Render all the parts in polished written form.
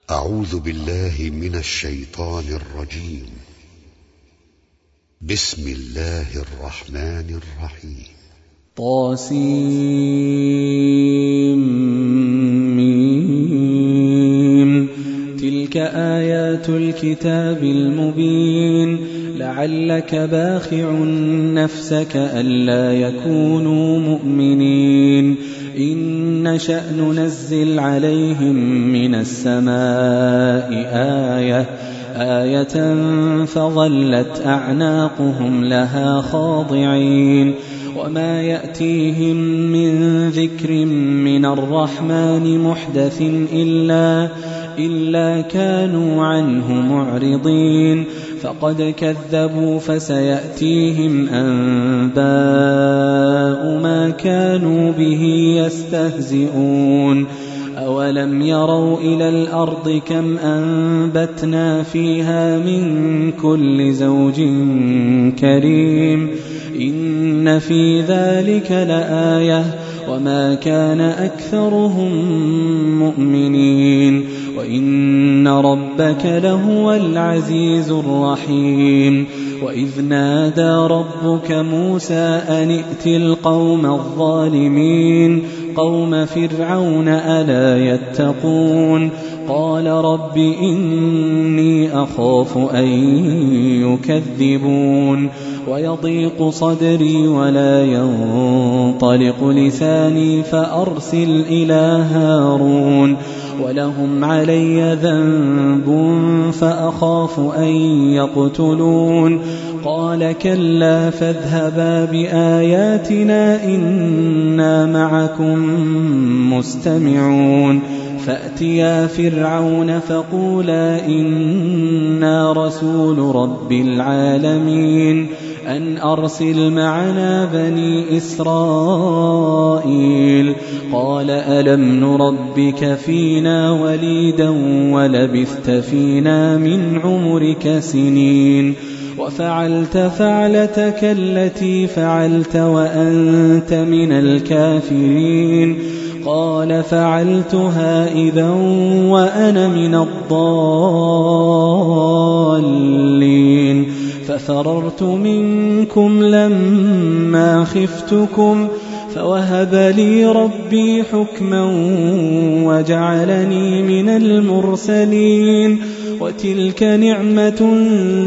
أعوذ بالله من الشيطان الرجيم. بسم الله الرحمن الرحيم. طاسيم. تلك آيات الكتاب المبين. لعلك باخع نفسك ألا يكونوا مؤمنين. إن نشأ ننزل عليهم من السماء آية فظلت أعناقهم لها خاضعين. وما يأتيهم من ذكر من الرحمن محدث إلا كانوا عنه معرضين. فقد كذبوا فسيأتيهم أنباء ما كانوا به يستهزئون. أولم يروا إلى الأرض كم أنبتنا فيها من كل زوج كريم. إن في ذلك لآية وما كان أكثرهم مؤمنين. وإن ربك لهو العزيز الرحيم. وإذ نادى ربك موسى أن ائت القوم الظالمين قوم فرعون ألا يتقون. قال رب إني أخاف أن يكذبون. ويضيق صدري ولا ينطلق لساني فأرسل إلى هارون. ولهم علي ذنب فأخاف أن يقتلون. قال كلا فاذهبا بآياتنا إنا معكم مستمعون. فأتيا فرعون فقولا إنا رسول رب العالمين أن أرسل معنا بني إسرائيل. قال ألم نربك فينا وليدا ولبثت فينا من عمرك سنين. وفعلت فعلتك التي فعلت وأنت من الكافرين. قال فعلتها إذا وأنا من الضالين. ففررت منكم لما خفتكم فوهب لي ربي حكما وجعلني من المرسلين. وتلك نعمة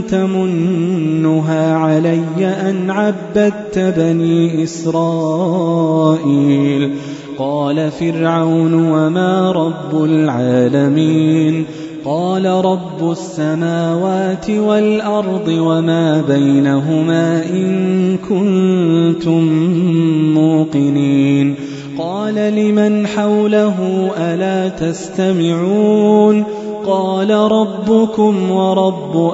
تمنها علي أن عبدت بني إسرائيل. قال فرعون وما رب العالمين. قال رب السماوات والأرض وما بينهما إن كنتم موقنين. قال لمن حوله ألا تستمعون. قال ربكم ورب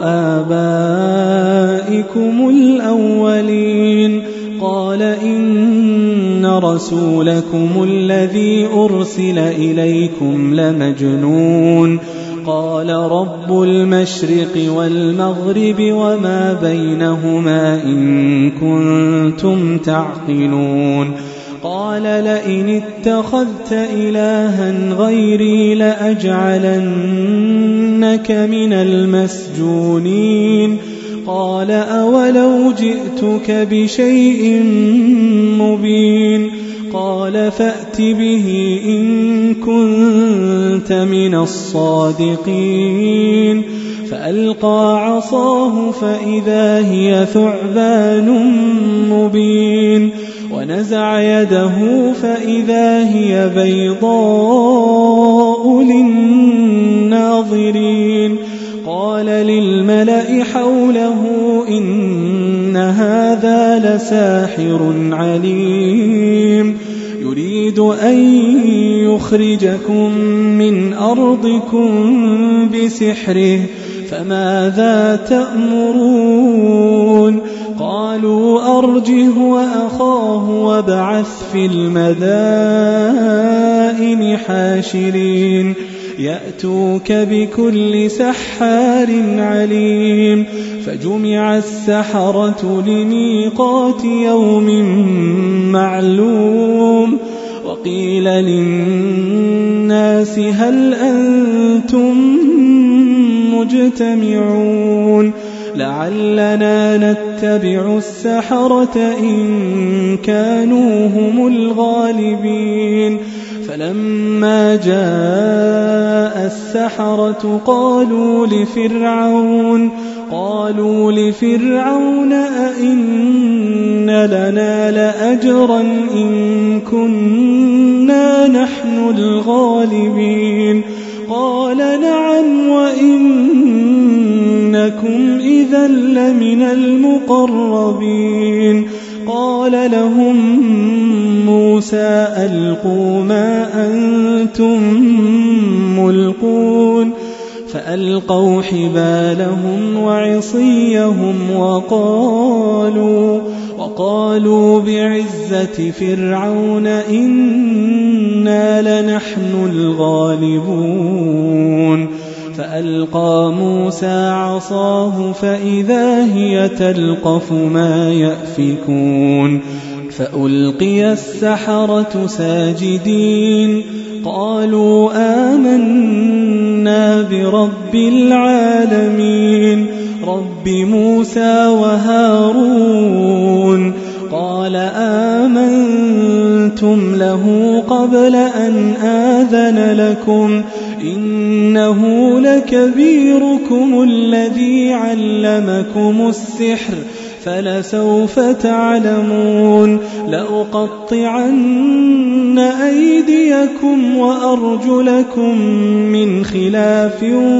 آبائكم الأولين. قال إن رسولكم الذي أرسل إليكم لمجنون. قال رب المشرق والمغرب وما بينهما إن كنتم تعقلون. قال لئن اتخذت إلها غيري لأجعلنك من المسجونين. قال أولو جئتك بشيء مبين. قال فأت به إن كنت من الصادقين. فألقى عصاه فإذا هي ثعبان مبين. ونزع يده فإذا هي بيضاء للناظرين. قال للملأ حوله إن هذا لساحر عليم. يريد أن يخرجكم من أرضكم بسحره فماذا تأمرون. قالوا أرجه وأخاه وابعث في المدائن حاشرين يأتوك بكل سحار عليم. فجمع السحرة لميقات يوم معلوم. وقيل للناس هل أنتم مجتمعون لعلنا نتبع السحرة إن كانوا هم الغالبين فلما جاء السحرة قالوا لفرعون أئن لنا لأجرا إن كنا نحن الغالبين قال نعم وإنكم إذا لمن المقربين قال لهم موسى ألقوا ما أنتم ملقون فألقوا حبالهم وعصيهم وقالوا بعزة فرعون إنا لنحن الغالبون فألقى موسى عصاه فإذا هي تلقف ما يأفكون فألقي السحرة ساجدين قالوا آمنا برب العالمين رب موسى وهارون قال آمنتم له قبل أن آذن لكم إنه لكبيركم الذي علمكم السحر فلسوف تعلمون لأقطعن أيديكم وأرجلكم من خلاف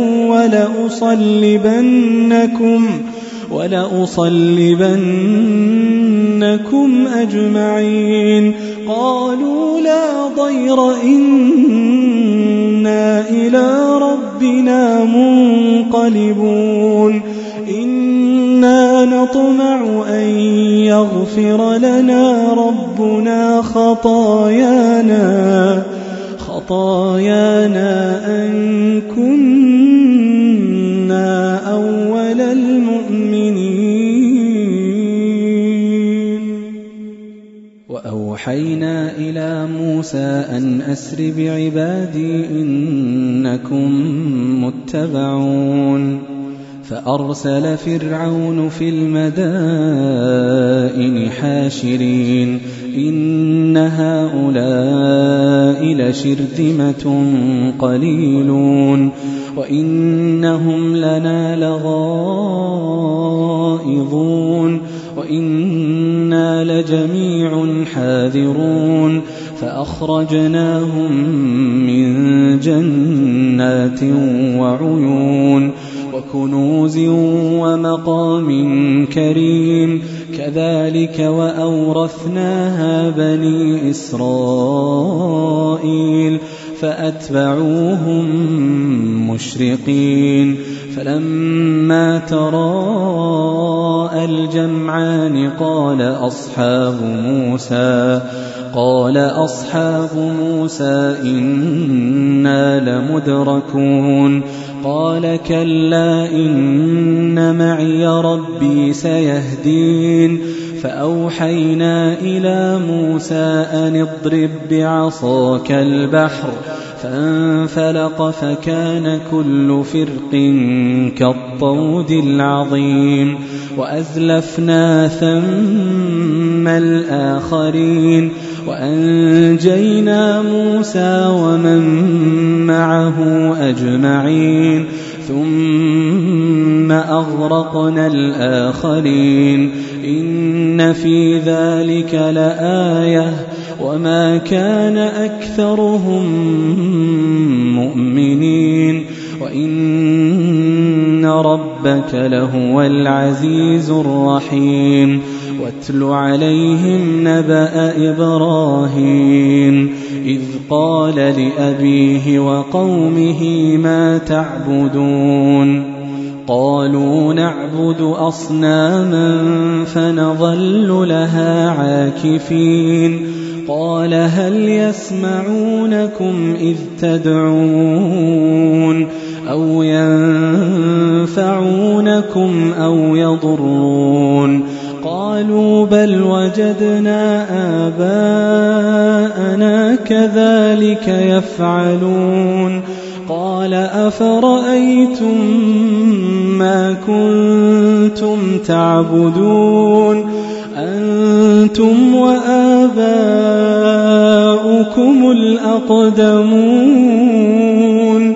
ولأصلبنكم أجمعين قالوا لا ضير إنا إلى ربنا منقلبون إنا نطمع أن يغفر لنا ربنا خطايانا أن كنا أول المؤمنين وأوحينا إلى موسى أن أسر بعبادي إنكم متبعون فأرسل فرعون في المدائن حاشرين إن هؤلاء لشرذمة قليلون وإنهم لنا لغائظون وإنا لجميع حاذرون فأخرجناهم من جنات وعيون وكنوز ومقام كريم كذلك وأورثناها بني إسرائيل فأتبعوهم مشرقين فلما تراءى الجمعان قال أصحاب موسى إنا لمدركون قال كلا إن معي ربي سيهدين فأوحينا إلى موسى أن اضرب بعصاك البحر فانفلق فكان كل فرق كالطود العظيم وأزلفنا ثم الآخرين وأنجينا موسى ومن معه أجمعين ثم أغرقنا الآخرين إن في ذلك لآية وما كان أكثرهم مؤمنين وإن ربك لهو العزيز الرحيم واتل عليهم نبأ إبراهيم إذ قال لأبيه وقومه ما تعبدون قالوا نعبد أصناما فنظل لها عاكفين قال هل يسمعونكم إذ تدعون أو ينفعونكم أو يضرون قالوا بل وجدنا آباءنا كذلك يفعلون قال أفرأيتم ما كنتم تعبدون أنتم وآباؤكم الأقدمون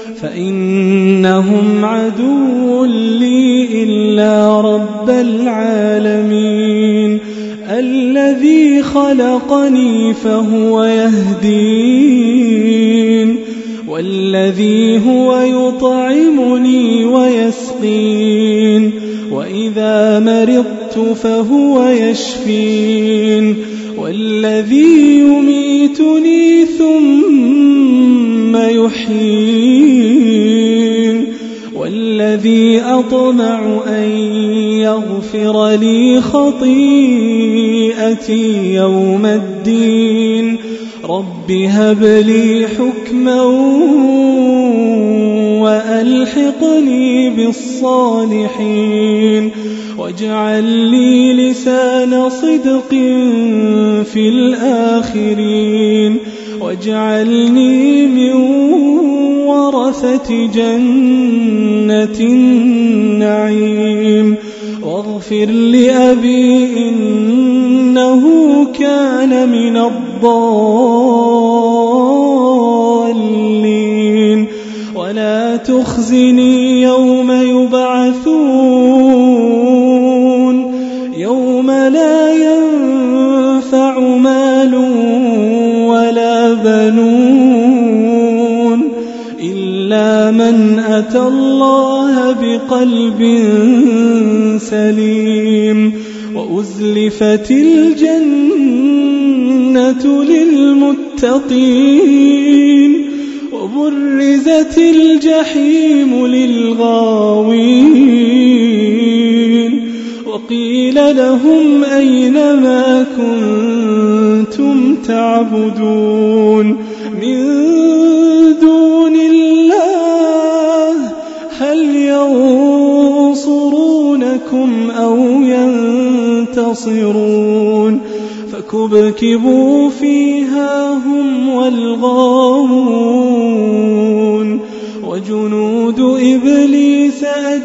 فإنهم عدو لي إلا رب العالمين الذي خلقني فهو يهدين والذي هو يطعمني ويسقين وإذا مرضت فهو يشفين والذي يميتني ثم يحيين والذي أطمع أن يغفر لي خطيئتي يوم الدين رب هب لي حكما وألحقني بالصالحين واجعل لي لسان صدق في الآخرين واجعلني من ورثة جنة النعيم واغفر لأبي إنه كان من الضالين ولا تخزني يوم يبعثون يوم لا ينفع مال ولا بنون إلا من أتى الله بقلب سليم وأزلفت الجنة للمتقين وبرزت الجحيم للغاوين وقيل لهم أين ما كنتم تعبدون من دون الله هل ينصرونكم أو ينتصرون فكبكبوا فيها هم والغاوون وجنود إبليس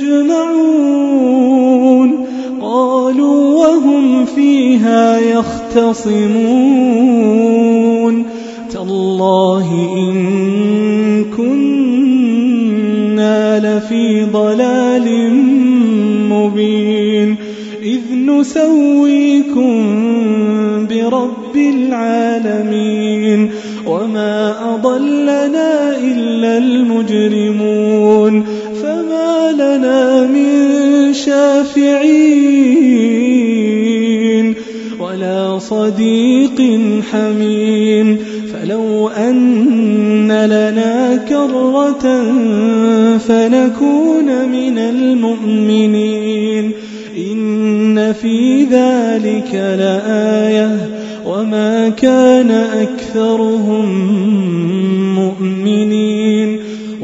أجمعون قالوا وهم فيها يختصمون تالله إن كنا لفي ضلال مبين إذ نسويكم برب العالمين وما أضلنا إلا المجرمون فما لنا من شافعين ولا صديق حميم فلو أن لنا كرة فنكون من المؤمنين إن في ذلك لآية وما كان أكثرهم مؤمنين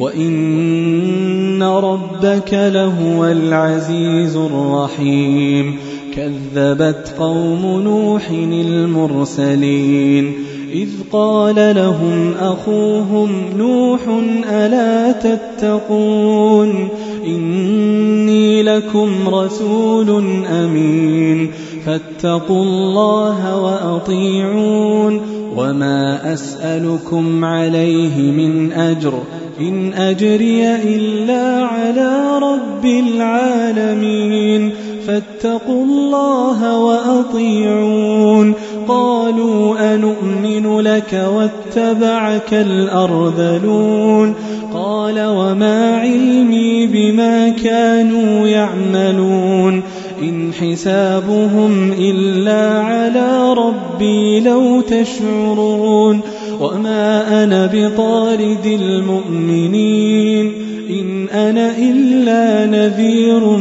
وإن ربك لهو العزيز الرحيم كذبت قوم نوح المرسلين إذ قال لهم أخوهم نوح ألا تتقون إني لكم رسول أمين فاتقوا الله وأطيعون وما أسألكم عليه من أجر إن أجري إلا على رب العالمين فاتقوا الله وأطيعون قالوا أنؤمن لك واتبعك الأرذلون قال وما علمي بما كانوا يعملون إن حسابهم إلا على ربي لو تشعرون وما أنا بطارد المؤمنين إن أنا إلا نذير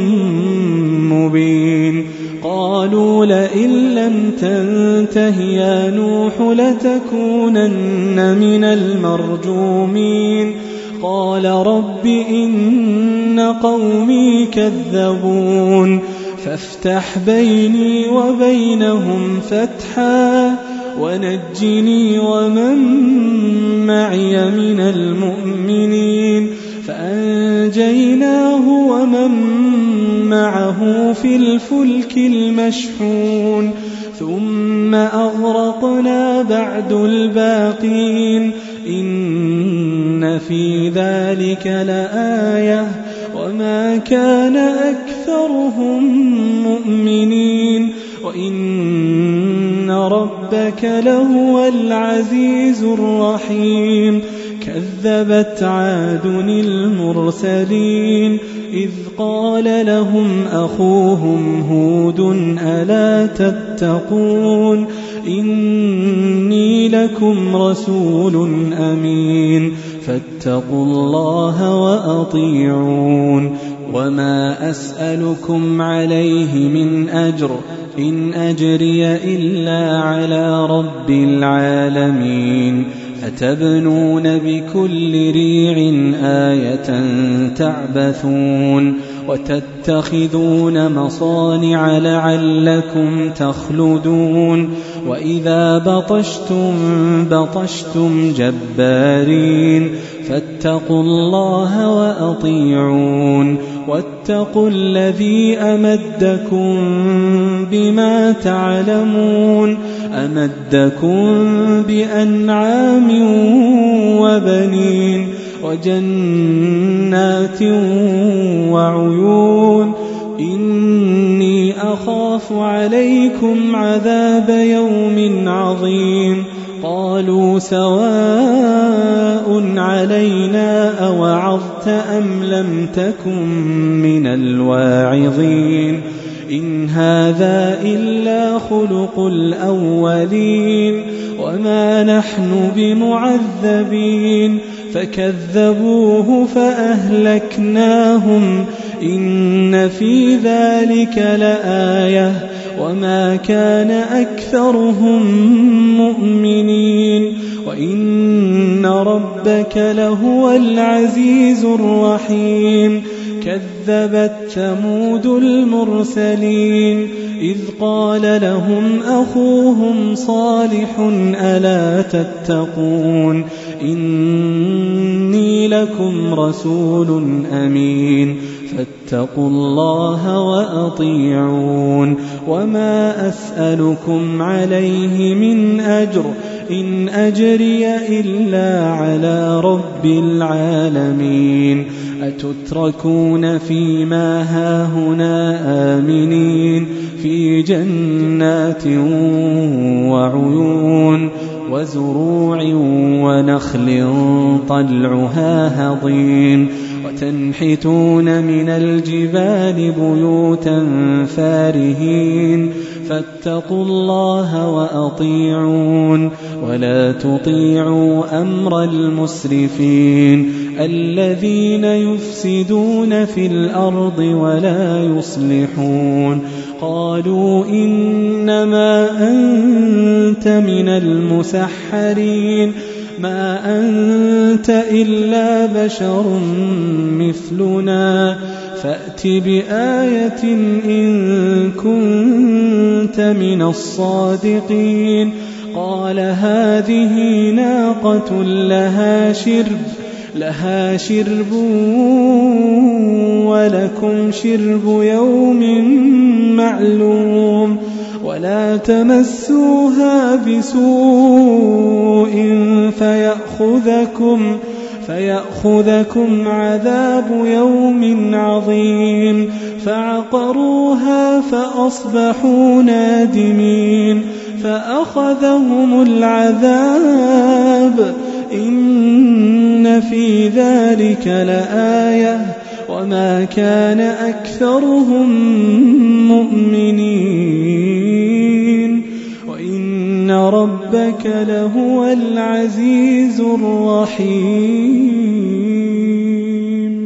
مبين قالوا لئن لم تنته يا نوح لتكونن من المرجومين قال رب إن قومي كذبون فافتح بيني وبينهم فتحا ونجني ومن معي من المؤمنين فأنجيناه ومن معه في الفلك المشحون ثم أغرقنا بعد الباقين إن في ذلك لآية وما كان أكثرهم مؤمنين وإن ربك لهو العزيز الرحيم كذبت عاد المرسلين إذ قال لهم أخوهم هود ألا تتقون إني لكم رسول أمين فاتقوا الله وأطيعون وما أسألكم عليه من أجر إن أجري إلا على رب العالمين أتبنون بكل ريع آية تعبثون وتتخذون مصانع لعلكم تخلدون وإذا بطشتم جبارين فاتقوا الله وأطيعون واتقوا الذي أمدكم بما تعلمون أمدكم بأنعام وبنين وجنات وعيون إني أخاف عليكم عذاب يوم عظيم قالوا سواء علينا أوعظت أم لم تكن من الواعظين إن هذا إلا خلق الأولين وما نحن بمعذبين فكذبوه فأهلكناهم إن في ذلك لآية وما كان أكثرهم مؤمنين وإن ربك لهو العزيز الرحيم كذبت ثمود المرسلين إذ قال لهم أخوهم صالح ألا تتقون إني لكم رسول أمين فاتقوا الله وأطيعون وما أسألكم عليه من أجر إن أجري إلا على رب العالمين أتتركون فيما هاهنا آمنين في جنات وعيون وزروع ونخل طلعها هضيم وتنحتون من الجبال بيوتا فارهين فاتقوا الله وأطيعون ولا تطيعوا أمر المسرفين الذين يفسدون في الأرض ولا يصلحون قالوا إنما أنت من المسحرين ما أنت إلا بشر مثلنا فأت بآية إن كنت من الصادقين قال هذه ناقة لها شرب ولكم شرب يوم معلوم ولا تمسوها بسوء فيأخذكم عذاب يوم عظيم فعقروها فأصبحوا نادمين فأخذهم العذاب إن في ذلك لآية وما كان أكثرهم مؤمنين وإن ربك لهو العزيز الرحيم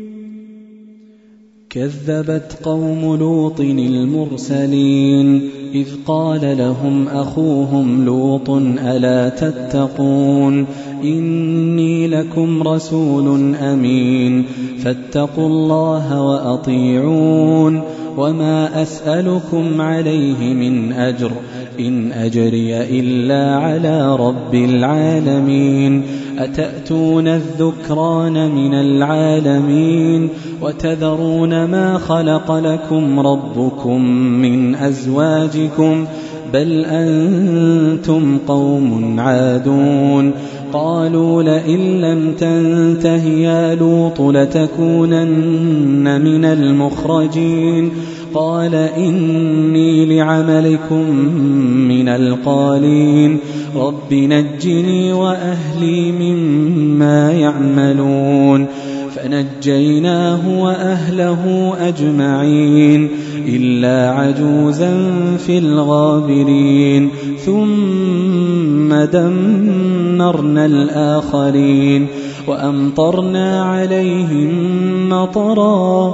كذبت قوم لوط المرسلين إذ قال لهم أخوهم لوط ألا تتقون إني لكم رسول أمين فاتقوا الله وأطيعون وما أسألكم عليه من أجر إن أجري إلا على رب العالمين. أتأتون الذكران من العالمين وتذرون ما خلق لكم ربكم من أزواجكم بل أنتم قوم عادون. قالوا لئن لم تنته يا لوط لتكونن من المخرجين. قال إني لعملكم من القالين. رب نجني وأهلي مما يعملون. فنجيناه وأهله أجمعين إلا عجوزا في الغابرين. ثم دمرنا الآخرين وأمطرنا عليهم مطرا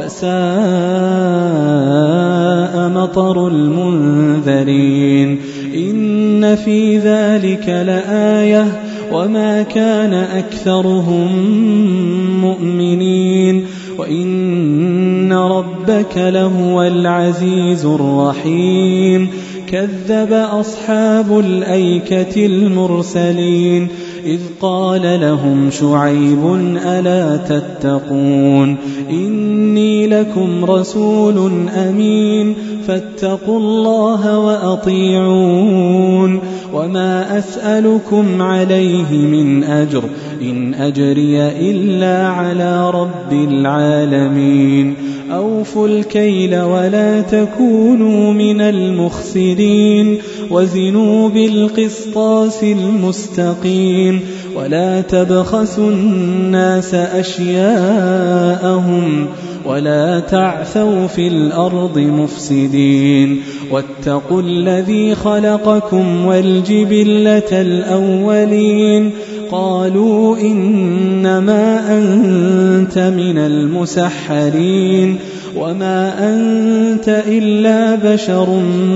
فساء مطر المنذرين. إن في ذلك لآية وما كان أكثرهم مؤمنين وإن ربك لهو العزيز الرحيم. كذب أصحاب الأيكة المرسلين إذ قال لهم شعيب ألا تتقون إني لكم رسول أمين فاتقوا الله وأطيعون. وما أسألكم عليه من أجر إن أجري إلا على رب العالمين. أوفوا الكيل ولا تكونوا من المخسرين وزنوا بالقسطاس المستقيم ولا تبخسوا الناس أشياءهم ولا تعثوا في الأرض مفسدين. واتقوا الذي خلقكم والجبلة الأولين. قالوا إنما أنت من المسحرين وما أنت إلا بشر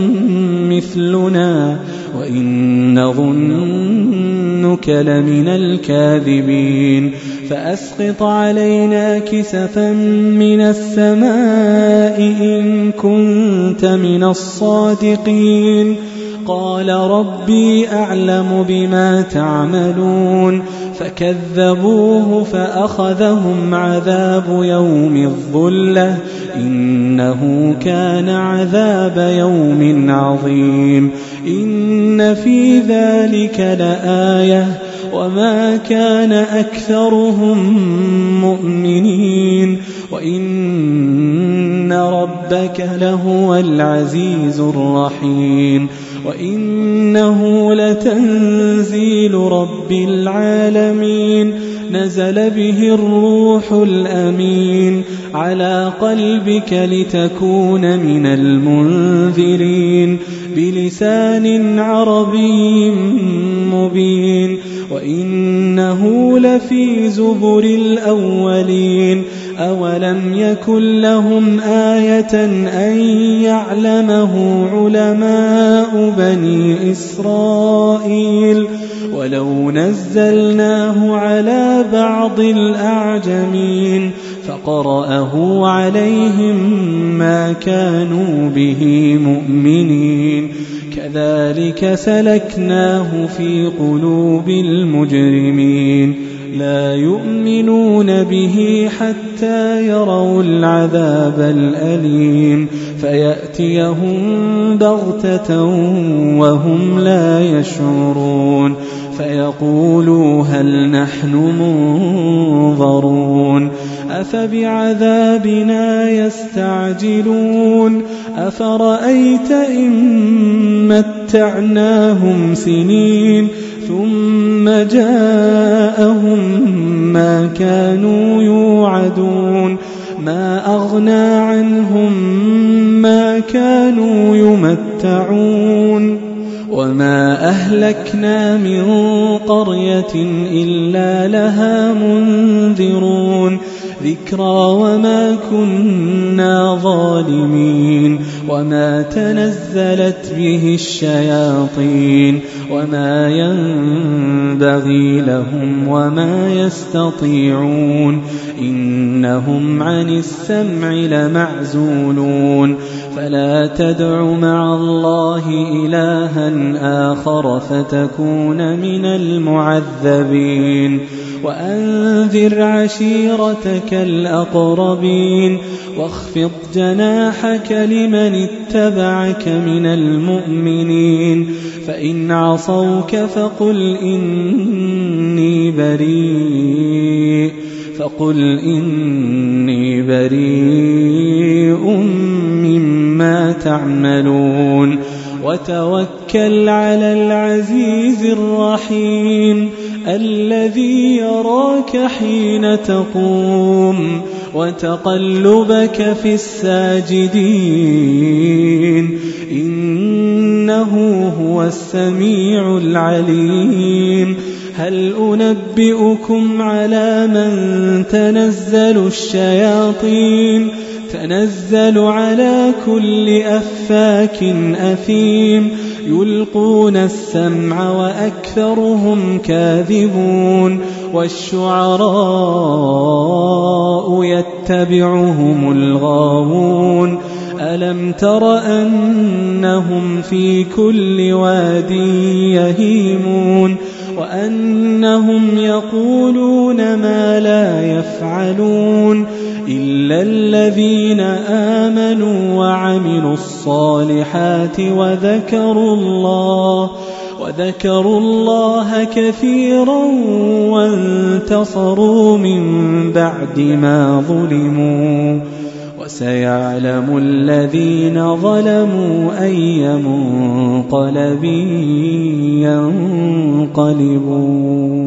مثلنا وإن نظنك لمن الكاذبين. فأسقط علينا كسفا من السماء إن كنت من الصادقين. قال ربي أعلم بما تعملون. فكذبوه فأخذهم عذاب يوم الظلة إنه كان عذاب يوم عظيم. إن في ذلك لآية وما كان أكثرهم مؤمنين وإن ربك لهو العزيز الرحيم. وإنه لتنزيل رب العالمين نزل به الروح الأمين على قلبك لتكون من المنذرين بلسان عربي مبين. وإنه لفي زبر الأولين. أولم يكن لهم آية أن يعلمه علماء بني إسرائيل ولو نزلناه على بعض الأعجمين فقرأه عليهم ما كانوا به مؤمنين. كذلك سلكناه في قلوب المجرمين. لا يؤمنون به حتى يروا العذاب الأليم فيأتيهم بغتة وهم لا يشعرون فيقولوا هل نحن منظرون. أفبعذابنا يستعجلون. أفرأيت إن متعناهم سنين ثم جاءهم ما كانوا يوعدون. ما أغنى عنهم ما كانوا يمتعون. وما أهلكنا من قرية إلا لها منذرون. ذكرى وما كنا ظالمين. وما تنزلت به الشياطين وما ينبغي لهم وما يستطيعون. إنهم عن السمع لمعزولون. فلا تدع مع الله إلها آخر فتكون من المعذبين وأنذر عشيرتك الأقربين واخفض جناحك لمن اتبعك من المؤمنين فإن عصوك فقل إني بريء مما تعملون وتوكل على العزيز الرحيم الذي يراك حين تقوم وتقلبك في الساجدين إنه هو السميع العليم هل أنبئكم على من تنزل الشياطين تنزل على كل أفاك أثيم يلقون السمع وأكثرهم كاذبون والشعراء يتبعهم الغاوون ألم تر أنهم في كل واد يهيمون وأنهم يقولون ما لا يفعلون إلا الذين آمنوا وعملوا الصالحات وذكروا الله كثيرا وانتصروا من بعد ما ظلموا وسيعلم الذين ظلموا أي منقلب ينقلبون